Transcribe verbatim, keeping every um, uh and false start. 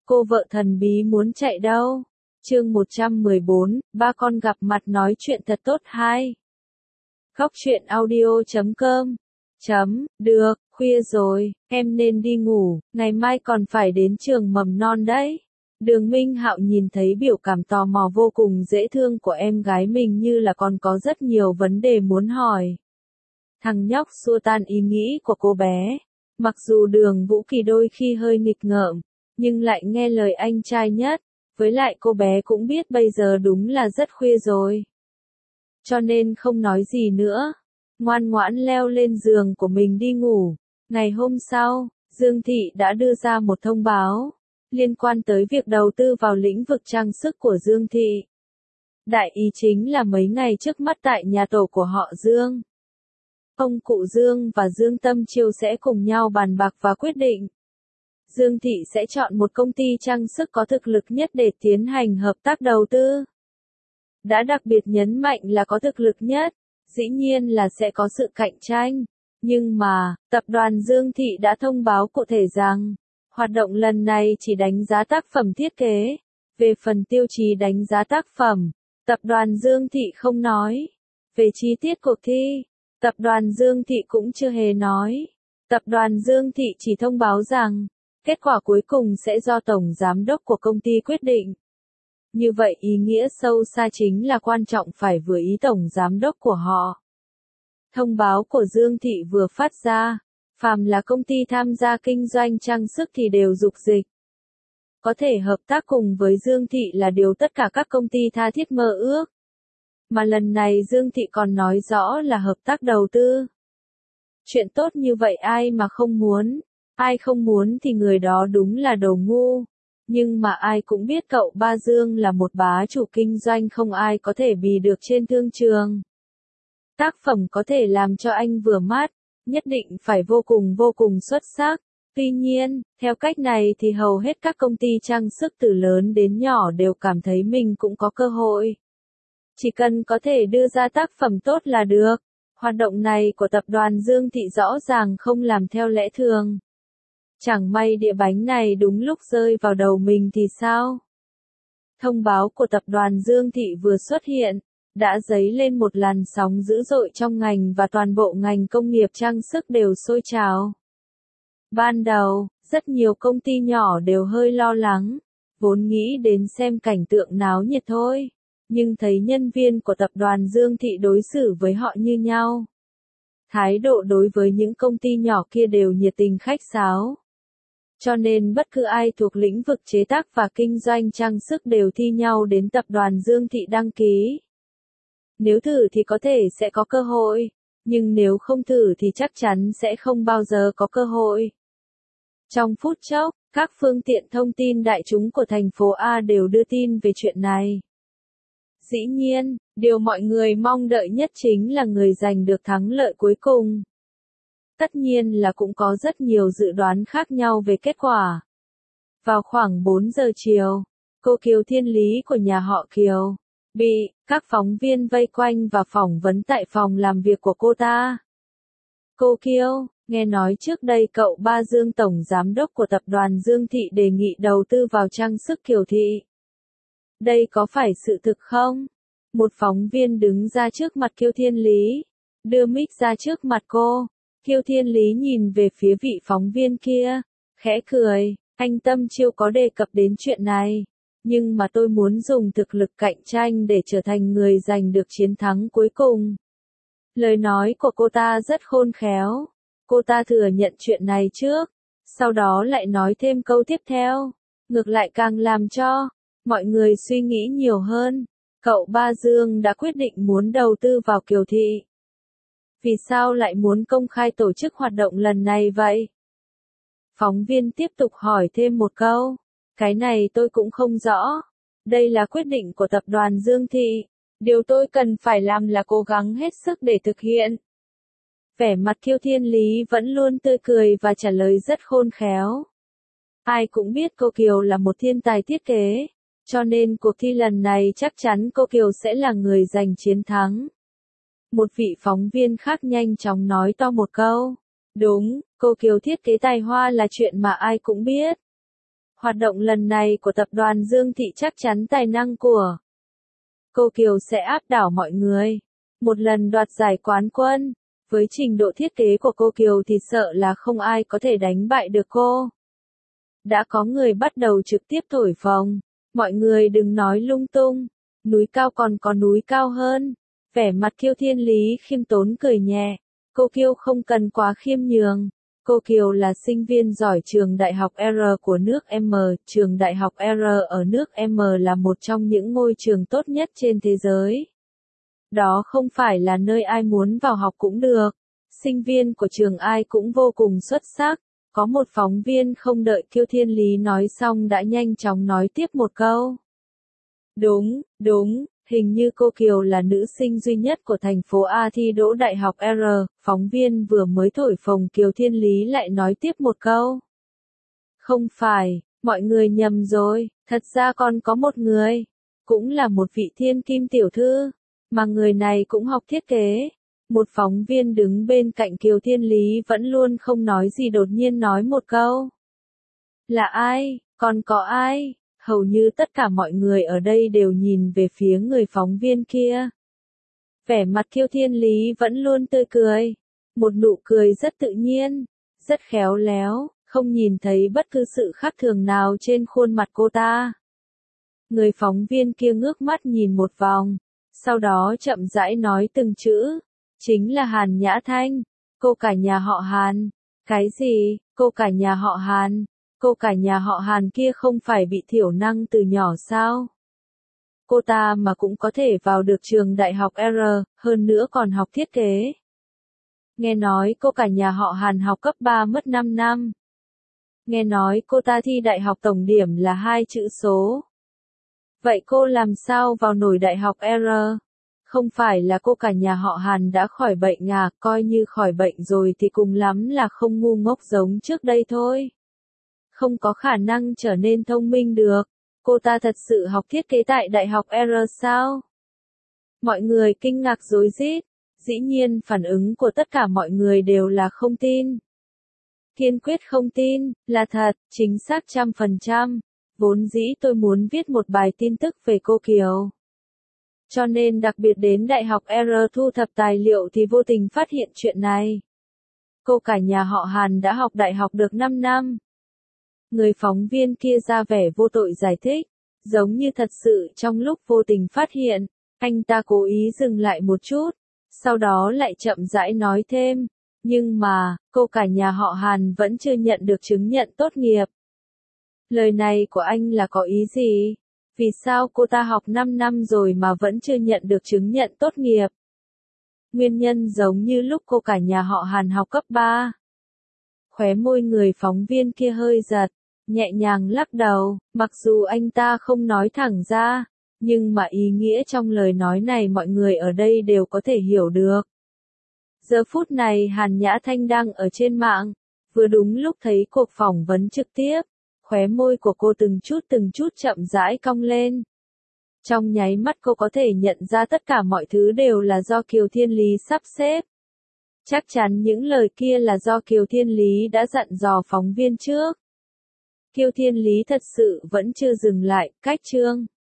Cô vợ thần bí muốn chạy đâu? Chương một trăm mười bốn, ba con gặp mặt nói chuyện thật tốt hai. Góc truyện audio chấm com. Chấm, được, khuya rồi, em nên đi ngủ, ngày mai còn phải đến trường mầm non đấy. Đường Minh Hạo nhìn thấy biểu cảm tò mò vô cùng dễ thương của em gái mình như là còn có rất nhiều vấn đề muốn hỏi. Thằng nhóc xua tan ý nghĩ của cô bé. Mặc dù Đường Vũ Kỳ đôi khi hơi nghịch ngợm, nhưng lại nghe lời anh trai nhất. Với lại cô bé cũng biết bây giờ đúng là rất khuya rồi. Cho nên không nói gì nữa. Ngoan ngoãn leo lên giường của mình đi ngủ. Ngày hôm sau, Dương Thị đã đưa ra một thông báo liên quan tới việc đầu tư vào lĩnh vực trang sức của Dương Thị. Đại ý chính là mấy ngày trước mắt tại nhà tổ của họ Dương. Ông cụ Dương và Dương Tâm Chiêu sẽ cùng nhau bàn bạc và quyết định. Dương Thị sẽ chọn một công ty trang sức có thực lực nhất để tiến hành hợp tác đầu tư. Đã đặc biệt nhấn mạnh là có thực lực nhất, dĩ nhiên là sẽ có sự cạnh tranh. Nhưng mà, tập đoàn Dương Thị đã thông báo cụ thể rằng, hoạt động lần này chỉ đánh giá tác phẩm thiết kế. Về phần tiêu chí đánh giá tác phẩm, tập đoàn Dương Thị không nói. Về chi tiết cuộc thi, tập đoàn Dương Thị cũng chưa hề nói. Tập đoàn Dương Thị chỉ thông báo rằng, kết quả cuối cùng sẽ do Tổng Giám đốc của công ty quyết định. Như vậy ý nghĩa sâu xa chính là quan trọng phải vừa ý Tổng Giám đốc của họ. Thông báo của Dương Thị vừa phát ra, phàm là công ty tham gia kinh doanh trang sức thì đều dục dịch. Có thể hợp tác cùng với Dương Thị là điều tất cả các công ty tha thiết mơ ước. Mà lần này Dương Thị còn nói rõ là hợp tác đầu tư. Chuyện tốt như vậy ai mà không muốn, ai không muốn thì người đó đúng là đồ ngu. Nhưng mà ai cũng biết cậu ba Dương là một bá chủ kinh doanh không ai có thể bì được trên thương trường. Tác phẩm có thể làm cho anh vừa mắt, nhất định phải vô cùng vô cùng xuất sắc. Tuy nhiên, theo cách này thì hầu hết các công ty trang sức từ lớn đến nhỏ đều cảm thấy mình cũng có cơ hội. Chỉ cần có thể đưa ra tác phẩm tốt là được. Hoạt động này của tập đoàn Dương Thị rõ ràng không làm theo lẽ thường. Chẳng may đĩa bánh này đúng lúc rơi vào đầu mình thì sao? Thông báo của tập đoàn Dương Thị vừa xuất hiện, đã dấy lên một làn sóng dữ dội trong ngành và toàn bộ ngành công nghiệp trang sức đều sôi trào. Ban đầu, rất nhiều công ty nhỏ đều hơi lo lắng, vốn nghĩ đến xem cảnh tượng náo nhiệt thôi, nhưng thấy nhân viên của tập đoàn Dương Thị đối xử với họ như nhau. Thái độ đối với những công ty nhỏ kia đều nhiệt tình khách sáo. Cho nên bất cứ ai thuộc lĩnh vực chế tác và kinh doanh trang sức đều thi nhau đến tập đoàn Dương Thị đăng ký. Nếu thử thì có thể sẽ có cơ hội, nhưng nếu không thử thì chắc chắn sẽ không bao giờ có cơ hội. Trong phút chốc, các phương tiện thông tin đại chúng của thành phố A đều đưa tin về chuyện này. Dĩ nhiên, điều mọi người mong đợi nhất chính là người giành được thắng lợi cuối cùng. Tất nhiên là cũng có rất nhiều dự đoán khác nhau về kết quả. Vào khoảng bốn giờ chiều, cô Kiều Thiên Lý của nhà họ Kiều bị các phóng viên vây quanh và phỏng vấn tại phòng làm việc của cô ta. Cô Kiều, nghe nói trước đây cậu ba Dương Tổng Giám đốc của tập đoàn Dương Thị đề nghị đầu tư vào trang sức Kiều Thị. Đây có phải sự thực không? Một phóng viên đứng ra trước mặt Kiều Thiên Lý, đưa mic ra trước mặt cô. Kiều Thiên Lý nhìn về phía vị phóng viên kia, khẽ cười, anh Tâm Chiêu có đề cập đến chuyện này, nhưng mà tôi muốn dùng thực lực cạnh tranh để trở thành người giành được chiến thắng cuối cùng. Lời nói của cô ta rất khôn khéo, cô ta thừa nhận chuyện này trước, sau đó lại nói thêm câu tiếp theo, ngược lại càng làm cho mọi người suy nghĩ nhiều hơn. Cậu ba Dương đã quyết định muốn đầu tư vào Kiều Thị. Vì sao lại muốn công khai tổ chức hoạt động lần này vậy? Phóng viên tiếp tục hỏi thêm một câu. Cái này tôi cũng không rõ. Đây là quyết định của tập đoàn Dương Thị. Điều tôi cần phải làm là cố gắng hết sức để thực hiện. Vẻ mặt Kiều Thiên Lý vẫn luôn tươi cười và trả lời rất khôn khéo. Ai cũng biết cô Kiều là một thiên tài thiết kế. Cho nên cuộc thi lần này chắc chắn cô Kiều sẽ là người giành chiến thắng. Một vị phóng viên khác nhanh chóng nói to một câu. Đúng, cô Kiều thiết kế tài hoa là chuyện mà ai cũng biết. Hoạt động lần này của tập đoàn Dương Thị chắc chắn tài năng của cô Kiều sẽ áp đảo mọi người. Một lần đoạt giải quán quân, với trình độ thiết kế của cô Kiều thì sợ là không ai có thể đánh bại được cô. Đã có người bắt đầu trực tiếp thổi phồng. Mọi người đừng nói lung tung. Núi cao còn có núi cao hơn. Vẻ mặt Kiêu Thiên Lý khiêm tốn cười nhẹ. Cô Kiều không cần quá khiêm nhường. Cô Kiều là sinh viên giỏi trường Đại học R của nước M. Trường Đại học R ở nước M là một trong những ngôi trường tốt nhất trên thế giới. Đó không phải là nơi ai muốn vào học cũng được. Sinh viên của trường ai cũng vô cùng xuất sắc. Có một phóng viên không đợi Kiêu Thiên Lý nói xong đã nhanh chóng nói tiếp một câu. Đúng, đúng, hình như cô Kiều là nữ sinh duy nhất của thành phố A thi đỗ Đại học R. Phóng viên vừa mới thổi phồng Kiều Thiên Lý lại nói tiếp một câu. Không phải, mọi người nhầm rồi, thật ra còn có một người. Cũng là một vị thiên kim tiểu thư. Mà người này cũng học thiết kế. Một phóng viên đứng bên cạnh Kiều Thiên Lý vẫn luôn không nói gì đột nhiên nói một câu. Là ai? Còn có ai? Hầu như tất cả mọi người ở đây đều nhìn về phía người phóng viên kia. Vẻ mặt Kiều Thiên Lý vẫn luôn tươi cười. Một nụ cười rất tự nhiên, rất khéo léo, không nhìn thấy bất cứ sự khác thường nào trên khuôn mặt cô ta. Người phóng viên kia ngước mắt nhìn một vòng, sau đó chậm rãi nói từng chữ. Chính là Hàn Nhã Thanh, cô cả nhà họ Hàn. Cái gì, cô cả nhà họ Hàn? Cô cả nhà họ Hàn kia không phải bị thiểu năng từ nhỏ sao? Cô ta mà cũng có thể vào được trường Đại học R, hơn nữa còn học thiết kế. Nghe nói cô cả nhà họ Hàn học cấp ba mất năm năm. Nghe nói cô ta thi đại học tổng điểm là hai chữ số. Vậy cô làm sao vào nổi Đại học R? Không phải là cô cả nhà họ Hàn đã khỏi bệnh à, coi như khỏi bệnh rồi thì cùng lắm là không ngu ngốc giống trước đây thôi. Không có khả năng trở nên thông minh được. Cô ta thật sự học thiết kế tại Đại học R sao? Mọi người kinh ngạc rối rít. Dĩ nhiên phản ứng của tất cả mọi người đều là không tin. Kiên quyết không tin, là thật, chính xác trăm phần trăm. Vốn dĩ tôi muốn viết một bài tin tức về cô Kiều. Cho nên đặc biệt đến Đại học R thu thập tài liệu thì vô tình phát hiện chuyện này. Cô cả nhà họ Hàn đã học đại học được năm năm. Người phóng viên kia ra vẻ vô tội giải thích, giống như thật sự trong lúc vô tình phát hiện, anh ta cố ý dừng lại một chút, sau đó lại chậm rãi nói thêm, nhưng mà, cô cả nhà họ Hàn vẫn chưa nhận được chứng nhận tốt nghiệp. Lời này của anh là có ý gì? Vì sao cô ta học năm năm rồi mà vẫn chưa nhận được chứng nhận tốt nghiệp? Nguyên nhân giống như lúc cô cả nhà họ Hàn học cấp ba. Khóe môi người phóng viên kia hơi giật, nhẹ nhàng lắc đầu, mặc dù anh ta không nói thẳng ra, nhưng mà ý nghĩa trong lời nói này mọi người ở đây đều có thể hiểu được. Giờ phút này Hàn Nhã Thanh đang ở trên mạng, vừa đúng lúc thấy cuộc phỏng vấn trực tiếp, khóe môi của cô từng chút từng chút chậm rãi cong lên. Trong nháy mắt cô có thể nhận ra tất cả mọi thứ đều là do Kiều Thiên Lý sắp xếp. Chắc chắn những lời kia là do Kiều Thiên Lý đã dặn dò phóng viên trước. Kiều Thiên Lý thật sự vẫn chưa dừng lại, cách chương.